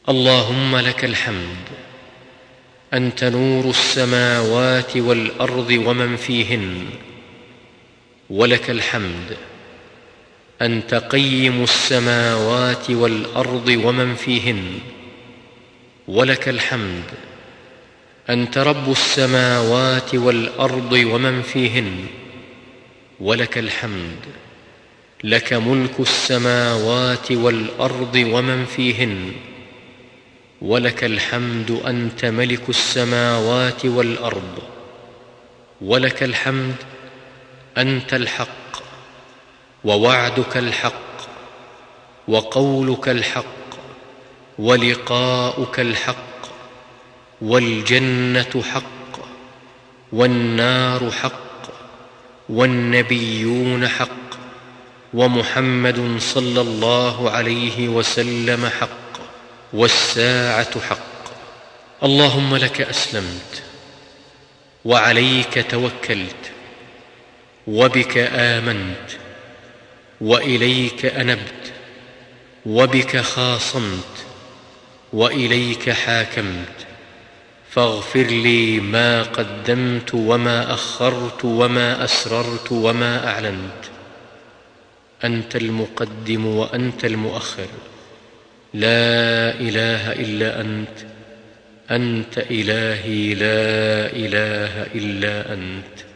اللهم لك الحمد، أنت نور السماوات والأرض ومن فيهن، ولك الحمد، أنت قيم السماوات والأرض ومن فيهن، ولك الحمد، أنت رب السماوات والأرض ومن فيهن، ولك الحمد، لك ملك السماوات والأرض ومن فيهن، ولك الحمد، أنت ملك السماوات والأرض، ولك الحمد، أنت الحق، ووعدك الحق، وقولك الحق، ولقاؤك الحق، والجنة حق، والنار حق، والنبيون حق، ومحمد صلى الله عليه وسلم حق، والساعة حق. اللهم لك أسلمت، وعليك توكلت، وبك آمنت، وإليك أنبت، وبك خاصمت، وإليك حاكمت، فاغفر لي ما قدمت وما أخرت وما أسررت وما أعلنت. أنت المقدم وأنت المؤخر، لا إله إلا أنت، أنت إلهي لا إله إلا أنت.